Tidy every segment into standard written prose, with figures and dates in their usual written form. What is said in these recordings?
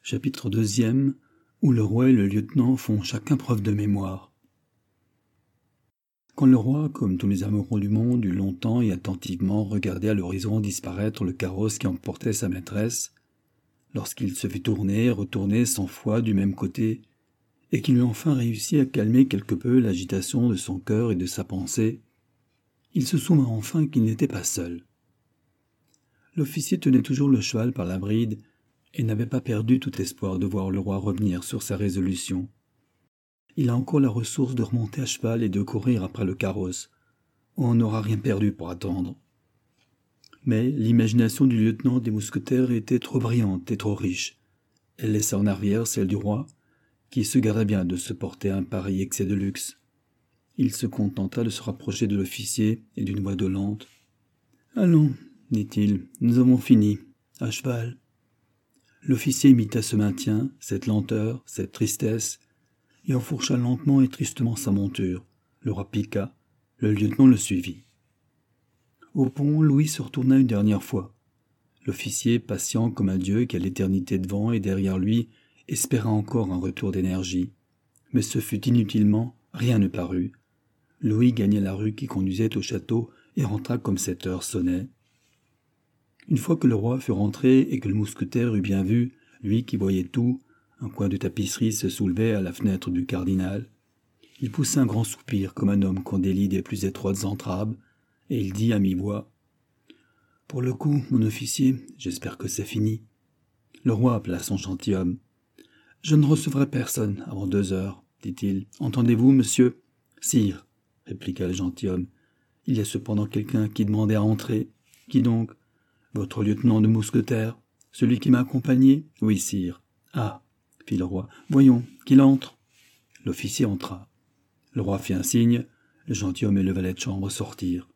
Chapitre 2, où le roi et le lieutenant font chacun preuve de mémoire. Quand le roi, comme tous les amoureux du monde, eut longtemps et attentivement regardé à l'horizon disparaître le carrosse qui emportait sa maîtresse, lorsqu'il se fit tourner et retourner 100 fois du même côté, et qu'il eut enfin réussi à calmer quelque peu l'agitation de son cœur et de sa pensée, il se souvint enfin qu'il n'était pas seul. L'officier tenait toujours le cheval par la bride et n'avait pas perdu tout espoir de voir le roi revenir sur sa résolution. Il a encore la ressource de remonter à cheval et de courir après le carrosse. On n'aura rien perdu pour attendre. Mais l'imagination du lieutenant des mousquetaires était trop brillante et trop riche. Elle laissa en arrière celle du roi, qui se garda bien de se porter à un pareil excès de luxe. Il se contenta de se rapprocher de l'officier et d'une voix dolente. « Allons, dit-il, nous avons fini. À cheval. » L'officier imita ce maintien, cette lenteur, cette tristesse, et enfourcha lentement et tristement sa monture. Le roi piqua, le lieutenant le suivit. Au pont, Louis se retourna une dernière fois. L'officier, patient comme un dieu qui a l'éternité devant et derrière lui, espéra encore un retour d'énergie. Mais ce fut inutilement, rien ne parut. Louis gagna la rue qui conduisait au château et rentra comme cette heure sonnait. Une fois que le roi fut rentré et que le mousquetaire eut bien vu, lui qui voyait tout, un coin de tapisserie se soulevait à la fenêtre du cardinal. Il poussa un grand soupir comme un homme qu'on délie des plus étroites entraves, et il dit à mi-voix « Pour le coup, mon officier, j'espère que c'est fini. » Le roi appela son gentilhomme. « Je ne recevrai personne avant 2 heures, dit-il. Entendez-vous, monsieur ?»« Sire, » répliqua le gentilhomme. « Il y a cependant quelqu'un qui demandait à entrer. Qui donc ? Votre lieutenant de mousquetaires, celui qui m'a accompagné ? Oui, sire. Ah, fit le roi. Voyons, qu'il entre. L'officier entra. Le roi fit un signe, le gentilhomme et le valet de chambre sortirent.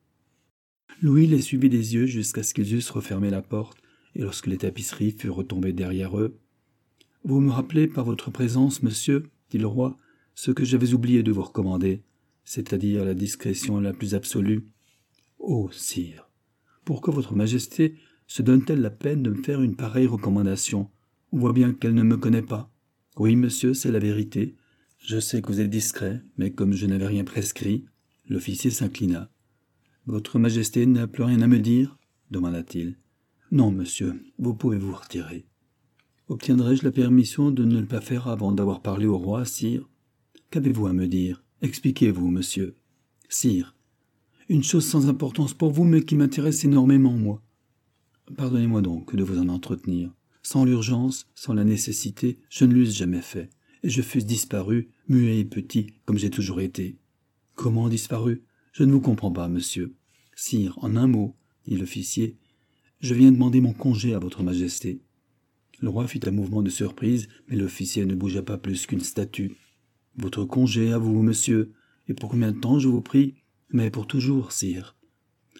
Louis les suivit des yeux jusqu'à ce qu'ils eussent refermé la porte, et lorsque les tapisseries furent retombées derrière eux. Vous me rappelez par votre présence, monsieur, dit le roi, ce que j'avais oublié de vous recommander, c'est-à-dire la discrétion la plus absolue. Oh, sire, pourquoi votre majesté se donne-t-elle la peine de me faire une pareille recommandation ? On voit bien qu'elle ne me connaît pas. Oui, monsieur, c'est la vérité. Je sais que vous êtes discret, mais comme je n'avais rien prescrit, l'officier s'inclina. Votre majesté n'a plus rien à me dire ? Demanda-t-il. Non, monsieur, vous pouvez vous retirer. Obtiendrai-je la permission de ne le pas faire avant d'avoir parlé au roi, sire ? Qu'avez-vous à me dire ? Expliquez-vous, monsieur. Sire, une chose sans importance pour vous, mais qui m'intéresse énormément, moi. Pardonnez-moi donc de vous en entretenir. Sans l'urgence, sans la nécessité, je ne l'eusse jamais fait, et je fusse disparu, muet et petit, comme j'ai toujours été. Comment disparu ? Je ne vous comprends pas, monsieur. Sire, en un mot, dit l'officier, je viens demander mon congé à votre majesté. Le roi fit un mouvement de surprise, mais l'officier ne bougea pas plus qu'une statue. Votre congé à vous, monsieur, et pour combien de temps, je vous prie ? Mais pour toujours, sire. Comment ?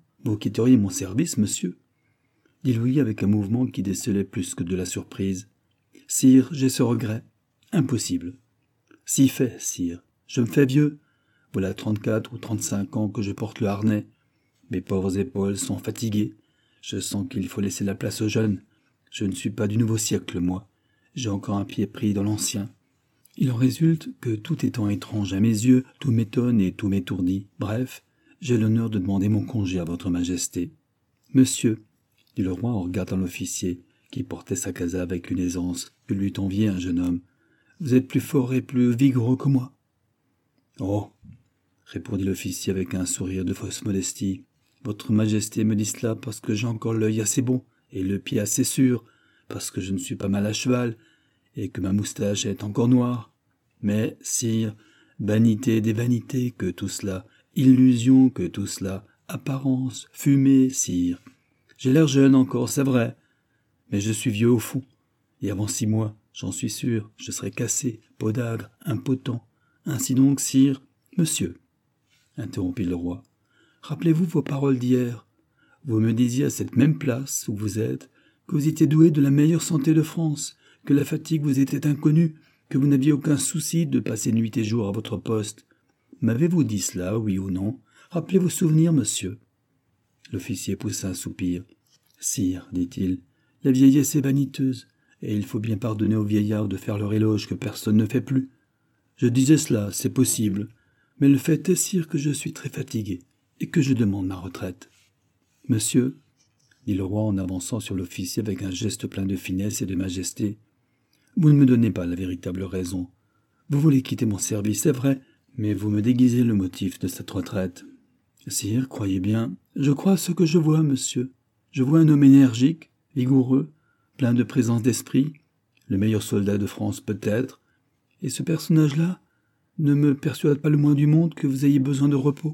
Vous quitteriez mon service, monsieur ? Dit Louis avec un mouvement qui décelait plus que de la surprise. Sire, j'ai ce regret. Impossible. Si fait, sire. Je me fais vieux. Voilà 34 ou 35 ans que je porte le harnais. Mes pauvres épaules sont fatiguées. Je sens qu'il faut laisser la place aux jeunes. Je ne suis pas du nouveau siècle, moi. J'ai encore un pied pris dans l'ancien. Il en résulte que, tout étant étrange à mes yeux, tout m'étonne et tout m'étourdit. Bref, j'ai l'honneur de demander mon congé à votre majesté. Monsieur, dit le roi en regardant l'officier, qui portait sa casa avec une aisance que lui enviait un jeune homme. Vous êtes plus fort et plus vigoureux que moi. Oh, répondit l'officier avec un sourire de fausse modestie. Votre majesté me dit cela parce que j'ai encore l'œil assez bon et le pied assez sûr, parce que je ne suis pas mal à cheval et que ma moustache est encore noire. Mais, sire, vanité des vanités que tout cela, illusion que tout cela, apparence, fumée, sire. J'ai l'air jeune encore, c'est vrai, mais je suis vieux au fond, et avant 6 mois, j'en suis sûr, je serai cassé, podagre, impotent. Ainsi donc, sire, monsieur, interrompit le roi, rappelez-vous vos paroles d'hier. Vous me disiez à cette même place où vous êtes que vous étiez doué de la meilleure santé de France, que la fatigue vous était inconnue, que vous n'aviez aucun souci de passer nuit et jour à votre poste. M'avez-vous dit cela, oui ou non ? Rappelez vos souvenirs, monsieur. L'officier poussa un soupir. « Sire, dit-il, la vieillesse est vaniteuse. et il faut bien pardonner aux vieillards de faire leur éloge que personne ne fait plus. Je disais cela, c'est possible, mais le fait est, sire, que je suis très fatigué, et que je demande ma retraite. Monsieur, dit le roi en avançant sur l'officier avec un geste plein de finesse et de majesté, vous ne me donnez pas la véritable raison. Vous voulez quitter mon service, c'est vrai, mais vous me déguisez le motif de cette retraite. Sire, croyez bien, je crois ce que je vois, monsieur. Je vois un homme énergique, vigoureux, plein de présence d'esprit, le meilleur soldat de France peut-être, et ce personnage-là ne me persuade pas le moins du monde que vous ayez besoin de repos.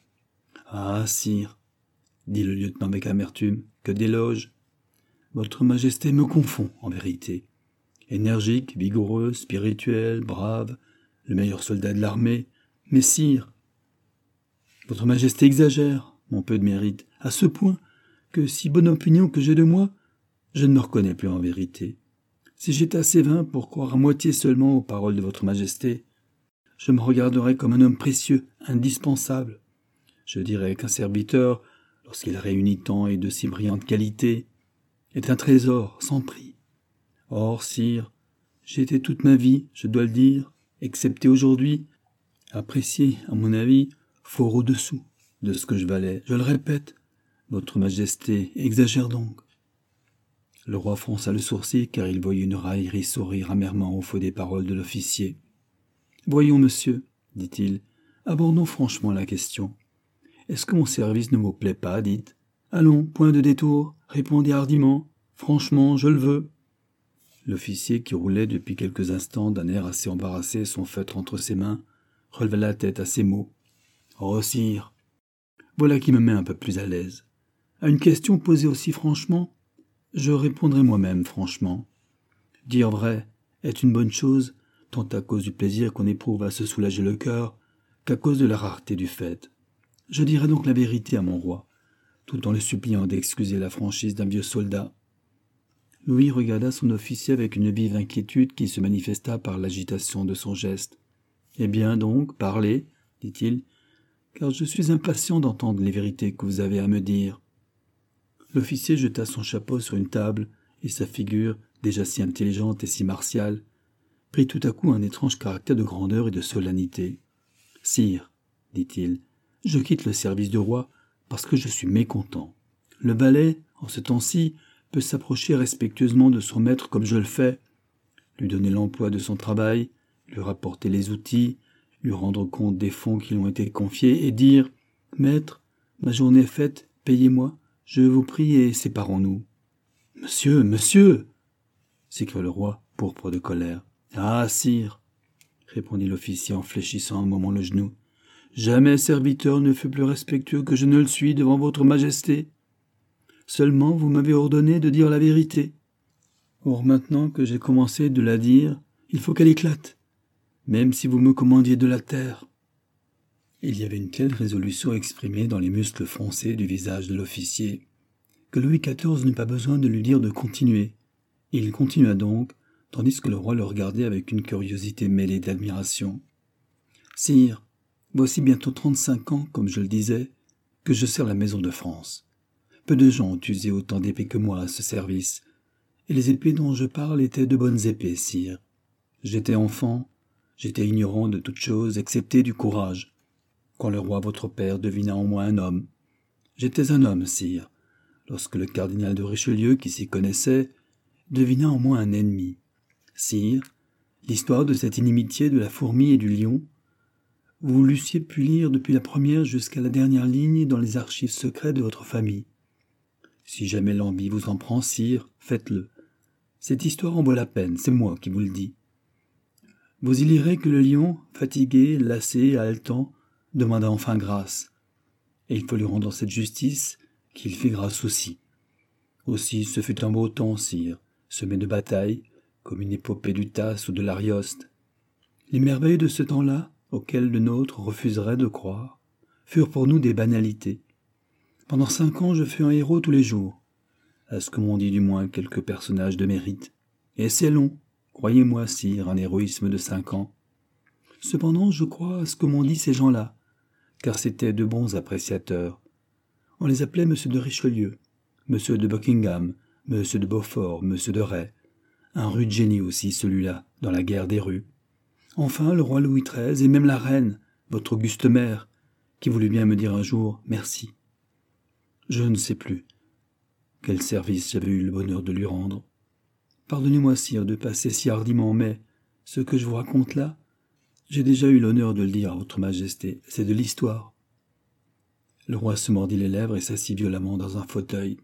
Ah, sire, dit le lieutenant avec amertume, que d'éloges. Votre Majesté me confond, en vérité. Énergique, vigoureux, spirituel, brave, le meilleur soldat de l'armée, mais sire, votre Majesté exagère mon peu de mérite, à ce point que, si bonne opinion que j'ai de moi, je ne me reconnais plus en vérité. Si j'étais assez vain pour croire à moitié seulement aux paroles de votre Majesté, je me regarderais comme un homme précieux, indispensable. Je dirais qu'un serviteur, lorsqu'il réunit tant et de si brillantes qualités, est un trésor sans prix. Or, sire, j'ai été toute ma vie, je dois le dire, excepté aujourd'hui, apprécié, à mon avis, fort au-dessous de ce que je valais. Je le répète, votre Majesté exagère donc. Le roi fronça le sourcil car il voyait une raillerie sourire amèrement au feu des paroles de l'officier. « Voyons, monsieur, dit-il, abordons franchement la question. Est-ce que mon service ne vous plaît pas, dites? Allons, point de détour, répondez hardiment. Franchement, je le veux. » L'officier, qui roulait depuis quelques instants d'un air assez embarrassé son feutre entre ses mains, releva la tête à ces mots. « Oh, sire, voilà qui me met un peu plus à l'aise. À une question posée aussi franchement, je répondrai moi-même franchement. Dire vrai est une bonne chose, tant à cause du plaisir qu'on éprouve à se soulager le cœur, qu'à cause de la rareté du fait. Je dirai donc la vérité à mon roi, tout en le suppliant d'excuser la franchise d'un vieux soldat. » Louis regarda son officier avec une vive inquiétude qui se manifesta par l'agitation de son geste. « Eh bien donc, parlez, dit-il, car je suis impatient d'entendre les vérités que vous avez à me dire. » L'officier jeta son chapeau sur une table, et sa figure, déjà si intelligente et si martiale, prit tout à coup un étrange caractère de grandeur et de solennité. « Sire, dit-il, je quitte le service du roi parce que je suis mécontent. Le valet, en ce temps-ci, peut s'approcher respectueusement de son maître comme je le fais, lui donner l'emploi de son travail, lui rapporter les outils, lui rendre compte des fonds qui lui ont été confiés et dire « Maître, ma journée est faite, payez-moi, je vous prie et séparons-nous. »« Monsieur, monsieur !» s'écria le roi, pourpre de colère. « Ah, sire !» répondit l'officier en fléchissant un moment le genou. « Jamais serviteur ne fut plus respectueux que je ne le suis devant votre Majesté. Seulement, vous m'avez ordonné de dire la vérité. Or, maintenant que j'ai commencé de la dire, il faut qu'elle éclate, même si vous me commandiez de la taire. » Il y avait une telle résolution exprimée dans les muscles froncés du visage de l'officier que Louis XIV n'eut pas besoin de lui dire de continuer. Il continua donc, tandis que le roi le regardait avec une curiosité mêlée d'admiration. « Sire, voici bientôt 35 ans, comme je le disais, que je sers la maison de France. Peu de gens ont usé autant d'épées que moi à ce service, et les épées dont je parle étaient de bonnes épées, sire. J'étais enfant, j'étais ignorant de toute chose excepté du courage. Quand le roi votre père devina en moi un homme. J'étais un homme, sire, lorsque le cardinal de Richelieu, qui s'y connaissait, devina en moi un ennemi. Sire, l'histoire de cette inimitié de la fourmi et du lion, vous l'eussiez pu lire depuis la première jusqu'à la dernière ligne dans les archives secrètes de votre famille. Si jamais l'envie vous en prend, sire, faites-le. Cette histoire en vaut la peine, c'est moi qui vous le dis. Vous y lirez que le lion, fatigué, lassé, haletant, demanda enfin grâce. Et il faut lui rendre cette justice qu'il fit grâce aussi. Aussi, ce fut un beau temps, sire, semé de batailles, comme une épopée du Tasse ou de l'Arioste. Les merveilles de ce temps-là, auxquelles le nôtre refuserait de croire, furent pour nous des banalités. Pendant 5 ans, je fus un héros tous les jours, à ce que m'ont dit du moins quelques personnages de mérite. Et c'est long, croyez-moi, sire, un héroïsme de 5 ans. Cependant, je crois à ce que m'ont dit ces gens-là, car c'étaient de bons appréciateurs. On les appelait M. de Richelieu, M. de Buckingham, M. de Beaufort, M. de Rais, Un rude génie aussi, celui-là, dans la guerre des rues. Enfin, le roi Louis XIII et même la reine, votre auguste mère, qui voulut bien me dire un jour « merci ». Je ne sais plus quel service j'avais eu le bonheur de lui rendre. Pardonnez-moi, sire, de passer si hardiment, mais ce que je vous raconte là, j'ai déjà eu l'honneur de le dire à votre majesté, c'est de l'histoire. Le roi se mordit les lèvres et s'assit violemment dans un fauteuil.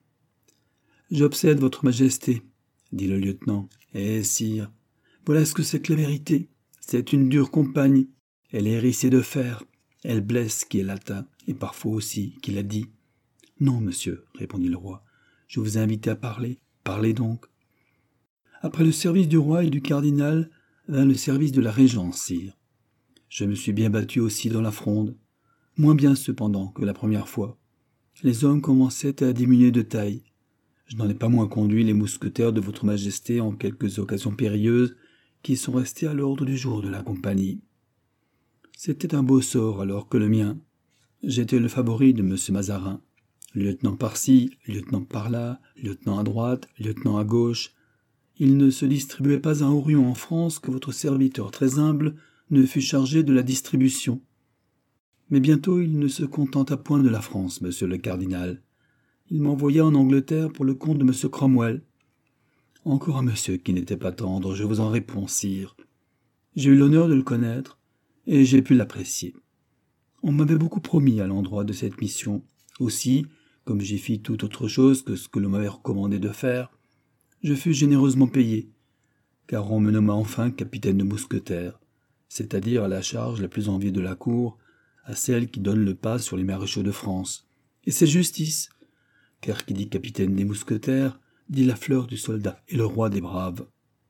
« J'obsède votre majesté, » dit le lieutenant. « Eh, sire, voilà ce que c'est que la vérité. C'est une dure compagne. Elle est hérissée de fer. Elle blesse qui est latin, et parfois aussi qui l'a dit. »« Non, monsieur, » répondit le roi. « Je vous ai invité à parler. Parlez donc. » Après le service du roi et du cardinal, vint le service de la régence, sire. Je me suis bien battu aussi dans la fronde. Moins bien cependant que la première fois. Les hommes commençaient à diminuer de taille. Je n'en ai pas moins conduit les mousquetaires de votre majesté en quelques occasions périlleuses qui sont restés à l'ordre du jour de la compagnie. C'était un beau sort alors que le mien. J'étais le favori de M. Mazarin. Lieutenant par-ci, lieutenant par-là, lieutenant à droite, lieutenant à gauche. Il ne se distribuait pas un horion en France que votre serviteur très humble ne fût chargé de la distribution. Mais bientôt il ne se contenta point de la France, monsieur le cardinal. Il m'envoya en Angleterre pour le compte de M. Cromwell. Encore un monsieur qui n'était pas tendre, je vous en réponds, sire. J'ai eu l'honneur de le connaître, et j'ai pu l'apprécier. On m'avait beaucoup promis à l'endroit de cette mission. Aussi, comme j'y fis tout autre chose que ce que l'on m'avait recommandé de faire, je fus généreusement payé, car on me nomma enfin capitaine de mousquetaires, c'est-à-dire à la charge la plus enviée de la cour, à celle qui donne le pas sur les maréchaux de France. Et c'est justice, car qui dit capitaine des mousquetaires, dit la fleur du soldat et le roi des braves.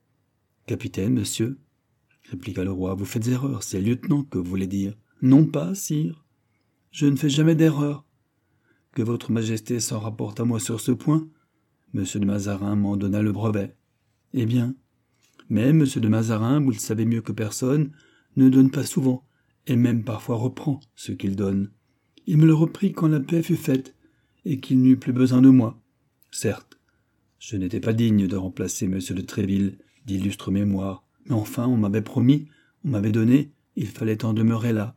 « Capitaine, monsieur, » répliqua le roi, « vous faites erreur, c'est lieutenant que vous voulez dire. »« Non pas, sire, je ne fais jamais d'erreur. Que votre majesté s'en rapporte à moi sur ce point. Monsieur de Mazarin m'en donna le brevet. Eh bien, mais monsieur de Mazarin, vous le savez mieux que personne, ne donne pas souvent, et même parfois reprend ce qu'il donne. Il me le reprit quand la paix fut faite, et qu'il n'eut plus besoin de moi. Certes, je n'étais pas digne de remplacer M. de Tréville, d'illustre mémoire, mais enfin on m'avait promis, on m'avait donné, il fallait en demeurer là.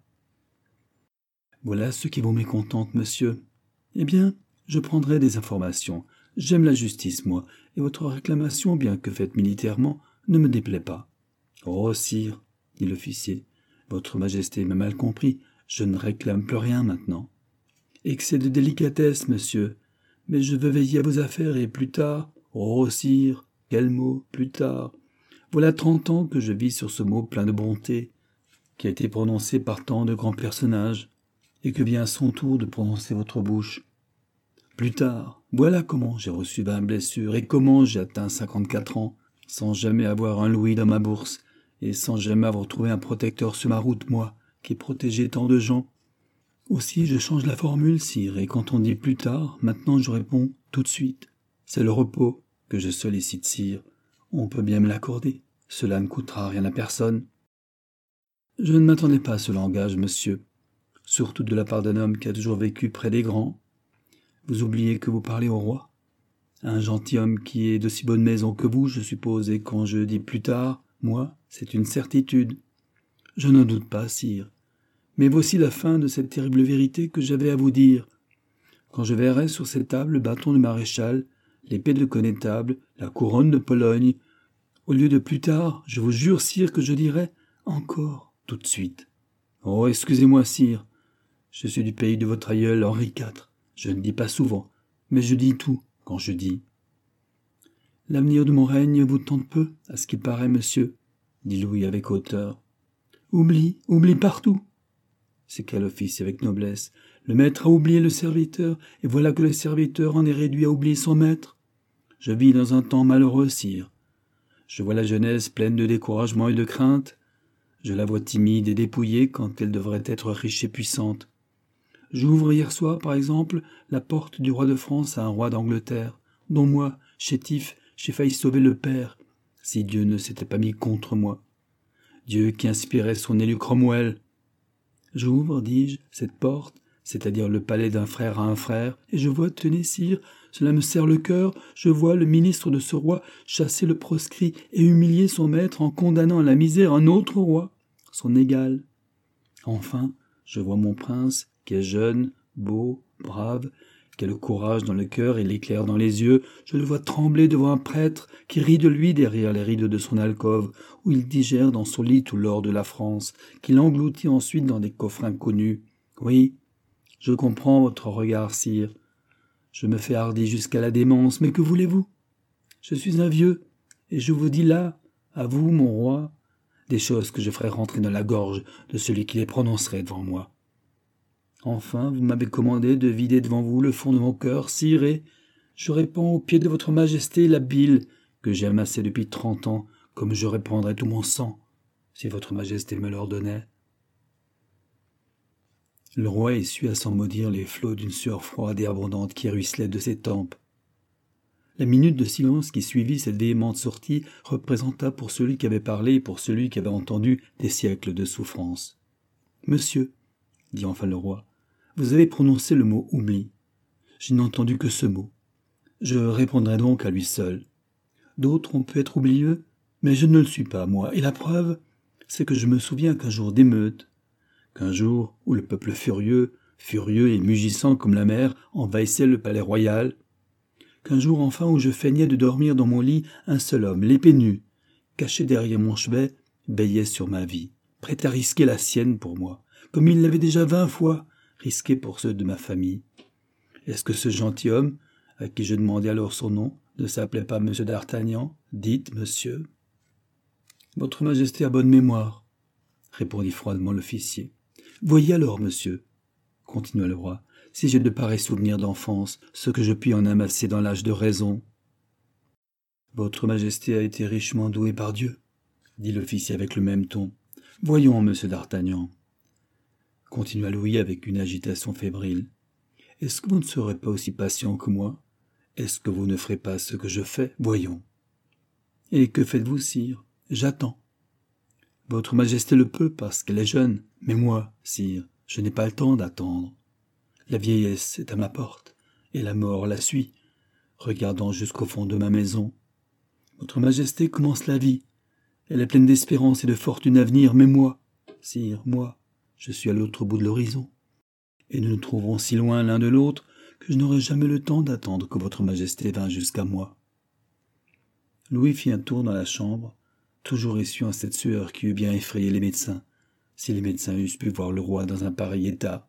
Voilà ce qui vous mécontente, monsieur. Eh bien, je prendrai des informations. J'aime la justice, moi, et votre réclamation, bien que faite militairement, ne me déplaît pas. Oh, sire, dit l'officier, votre majesté m'a mal compris, je ne réclame plus rien maintenant. Excès de délicatesse, monsieur, mais je veux veiller à vos affaires et plus tard... Oh, sire, quel mot, plus tard. Voilà 30 ans que je vis sur ce mot plein de bonté, qui a été prononcé par tant de grands personnages, et que vient à son tour de prononcer votre bouche. Plus tard, voilà comment j'ai reçu 20 blessures, et comment j'ai atteint 54 ans, sans jamais avoir un louis dans ma bourse, et sans jamais avoir trouvé un protecteur sur ma route, moi, qui ai protégé tant de gens. Aussi, je change la formule, sire, et quand on dit plus tard, maintenant je réponds tout de suite. C'est le repos que je sollicite, sire. On peut bien me l'accorder. Cela ne coûtera rien à personne. Je ne m'attendais pas à ce langage, monsieur, surtout de la part d'un homme qui a toujours vécu près des grands. Vous oubliez que vous parlez au roi. Un gentilhomme qui est de si bonne maison que vous, je suppose, et quand je dis plus tard, moi, c'est une certitude. Je n'en doute pas, sire. Mais voici la fin de cette terrible vérité que j'avais à vous dire. Quand je verrai sur cette table le bâton de maréchal, l'épée de connétable, la couronne de Pologne, au lieu de plus tard, je vous jure, sire, que je dirai encore tout de suite. Oh, excusez-moi, sire, je suis du pays de votre aïeul Henri IV. Je ne dis pas souvent, mais je dis tout quand je dis. L'avenir de mon règne vous tente peu, à ce qu'il paraît, monsieur, dit Louis avec hauteur. Oublie partout, s'écria l'officier avec noblesse. Le maître a oublié le serviteur, et voilà que le serviteur en est réduit à oublier son maître. Je vis dans un temps malheureux, sire. Je vois la jeunesse pleine de découragement et de crainte. Je la vois timide et dépouillée quand elle devrait être riche et puissante. J'ouvre hier soir, par exemple, la porte du roi de France à un roi d'Angleterre, dont moi, chétif, j'ai failli sauver le père, si Dieu ne s'était pas mis contre moi. Dieu qui inspirait son élu Cromwell. J'ouvre, dis-je, cette porte, c'est-à-dire le palais d'un frère à un frère, et je vois, tenez, sire, cela me serre le cœur, je vois le ministre de ce roi chasser le proscrit et humilier son maître en condamnant à la misère un autre roi, son égal. Enfin, je vois mon prince, qui est jeune, beau, brave, qui a le courage dans le cœur et l'éclair dans les yeux, je le vois trembler devant un prêtre qui rit de lui derrière les rideaux de son alcôve, où il digère dans son lit tout l'or de la France, qu'il engloutit ensuite dans des coffres inconnus. Oui, je comprends votre regard, sire. Je me fais hardi jusqu'à la démence, mais que voulez-vous? Je suis un vieux, et je vous dis là, à vous, mon roi, des choses que je ferai rentrer dans la gorge de celui qui les prononcerait devant moi. Enfin, vous m'avez commandé de vider devant vous le fond de mon cœur, sire, et je répands aux pieds de votre majesté la bile que j'ai amassée depuis 30 ans, comme je répandrais tout mon sang, si votre majesté me l'ordonnait. Le roi essuya sans mot dire les flots d'une sueur froide et abondante qui ruisselaient de ses tempes. La minute de silence qui suivit cette véhémente sortie représenta pour celui qui avait parlé et pour celui qui avait entendu des siècles de souffrance. « Monsieur, dit enfin le roi, vous avez prononcé le mot « oubli ». Je n'ai entendu que ce mot. Je répondrai donc à lui seul. D'autres ont pu être oublieux, mais je ne le suis pas, moi, et la preuve, c'est que je me souviens qu'un jour d'émeute, qu'un jour où le peuple furieux et mugissant comme la mer, envahissait le palais royal, qu'un jour enfin où je feignais de dormir dans mon lit, un seul homme, l'épée nue, caché derrière mon chevet, veillait sur ma vie, prêt à risquer la sienne pour moi, comme il l'avait déjà 20 fois risqué pour ceux de ma famille. Est-ce que ce gentilhomme, à qui je demandai alors son nom, ne s'appelait pas M. d'Artagnan? Dites, monsieur. Votre Majesté a bonne mémoire, répondit froidement l'officier. Voyez alors, monsieur, continua le roi, si j'ai de pareils souvenirs d'enfance, ce que je puis en amasser dans l'âge de raison. Votre Majesté a été richement doué par Dieu, dit l'officier avec le même ton. Voyons, monsieur d'Artagnan, continua Louis avec une agitation fébrile. Est-ce que vous ne serez pas aussi patient que moi? Est-ce que vous ne ferez pas ce que je fais? Voyons. Et que faites-vous, sire? J'attends. Votre Majesté le peut parce qu'elle est jeune, mais moi, sire, je n'ai pas le temps d'attendre. La vieillesse est à ma porte, et la mort la suit, regardant jusqu'au fond de ma maison. Votre Majesté commence la vie. Elle est pleine d'espérance et de fortune à venir, mais moi, sire, moi, je suis à l'autre bout de l'horizon. Et nous nous trouverons si loin l'un de l'autre que je n'aurai jamais le temps d'attendre que votre Majesté vînt jusqu'à moi. Louis fit un tour dans la chambre, toujours essuyant cette sueur qui eût bien effrayé les médecins, si les médecins eussent pu voir le roi dans un pareil état.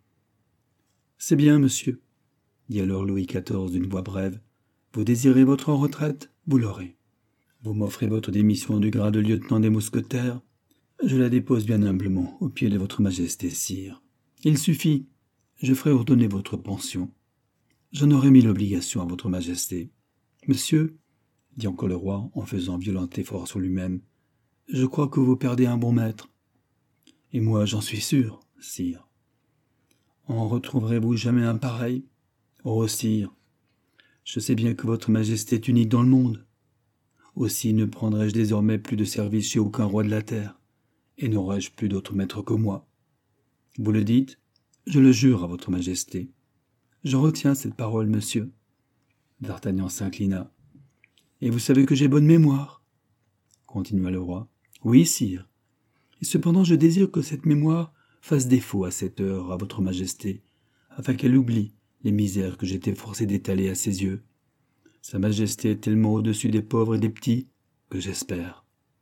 « C'est bien, monsieur, dit alors Louis XIV d'une voix brève. Vous désirez votre retraite? Vous l'aurez. Vous m'offrez votre démission du grade de lieutenant des mousquetaires? Je la dépose bien humblement aux pieds de votre Majesté, sire. Il suffit, je ferai ordonner votre pension. J'en aurai mis l'obligation à votre Majesté. Monsieur, dit encore le roi en faisant violent effort sur lui-même, je crois que vous perdez un bon maître. Et moi, j'en suis sûr, sire. En retrouverez-vous jamais un pareil? Oh, sire, je sais bien que votre Majesté est unique dans le monde. Aussi ne prendrai-je désormais plus de service chez aucun roi de la terre, et n'aurai-je plus d'autre maître que moi. Vous le dites? Je le jure à votre Majesté. Je retiens cette parole, monsieur. D'Artagnan s'inclina. Et vous savez que j'ai bonne mémoire, continua le roi. Oui, sire. Et cependant je désire que cette mémoire fasse défaut à cette heure à votre Majesté, afin qu'elle oublie les misères que j'étais forcé d'étaler à ses yeux. Sa Majesté est tellement au-dessus des pauvres et des petits que j'espère.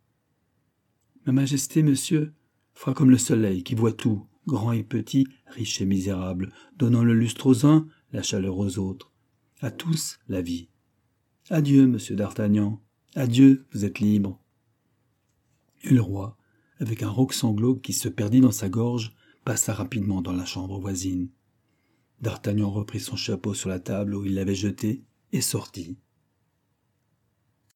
Ma Majesté, monsieur, fera comme le soleil qui voit tout, grand et petit, riche et misérable, donnant le lustre aux uns, la chaleur aux autres, à tous la vie. Adieu, monsieur d'Artagnan, adieu, vous êtes libre. Et le roi, avec un rauque sanglot qui se perdit dans sa gorge, passa rapidement dans la chambre voisine. D'Artagnan reprit son chapeau sur la table où il l'avait jeté et sortit.